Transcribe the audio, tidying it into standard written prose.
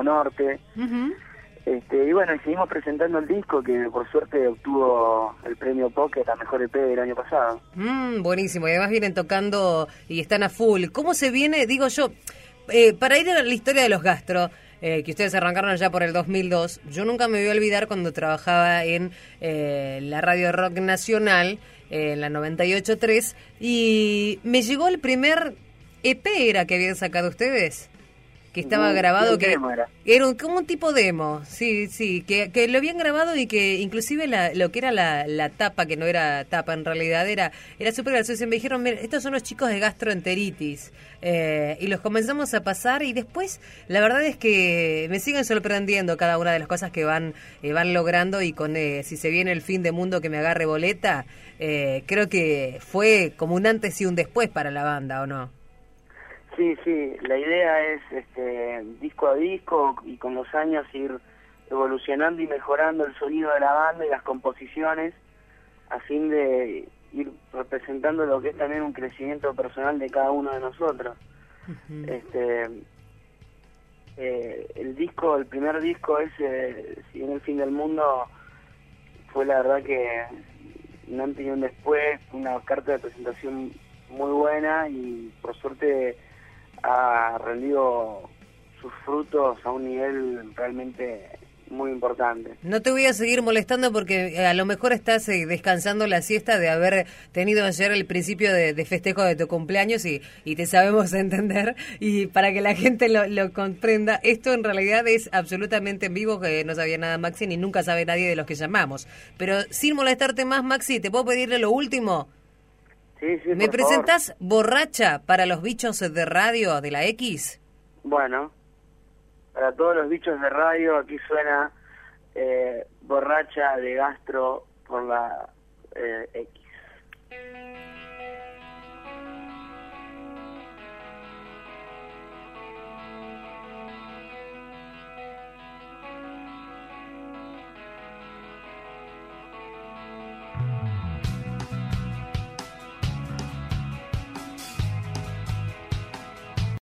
Extremo Norte. Y bueno, y seguimos presentando el disco que por suerte obtuvo el premio Pocket a Mejor EP del año pasado. Buenísimo, y además vienen tocando y están a full. ¿Cómo se viene, digo yo, para ir a la historia de los Gastro, que ustedes arrancaron allá por el 2002, yo nunca me voy a olvidar cuando trabajaba en la Radio Rock Nacional, en la 98.3, y me llegó el primer EP, ¿era que habían sacado ustedes? Que estaba grabado, que era como un tipo demo, sí, que lo habían grabado y que inclusive lo que era la tapa, que no era tapa en realidad, era súper gracioso. Y me dijeron, mira, estos son los chicos de gastroenteritis, y los comenzamos a pasar, y después la verdad es que me siguen sorprendiendo cada una de las cosas que van logrando, y con si se viene el fin de mundo que me agarre boleta, creo que fue como un antes y un después para la banda, ¿o no? Sí, la idea es disco a disco y con los años ir evolucionando y mejorando el sonido de la banda y las composiciones a fin de ir representando lo que es también un crecimiento personal de cada uno de nosotros. El primer disco ese, Si viene el fin del mundo, fue la verdad que un antes y un después, una carta de presentación muy buena y por suerte ha rendido sus frutos a un nivel realmente muy importante. No te voy a seguir molestando porque a lo mejor estás descansando la siesta de haber tenido ayer el principio de festejo de tu cumpleaños y te sabemos entender, y para que la gente lo comprenda, esto en realidad es absolutamente en vivo, que no sabía nada Maxi ni nunca sabe nadie de los que llamamos. Pero sin molestarte más, Maxi, ¿te puedo pedirle lo último? Sí, ¿Me presentás Borracha para los bichos de radio de la X? Bueno, para todos los bichos de radio, aquí suena Borracha de Gastro por la X.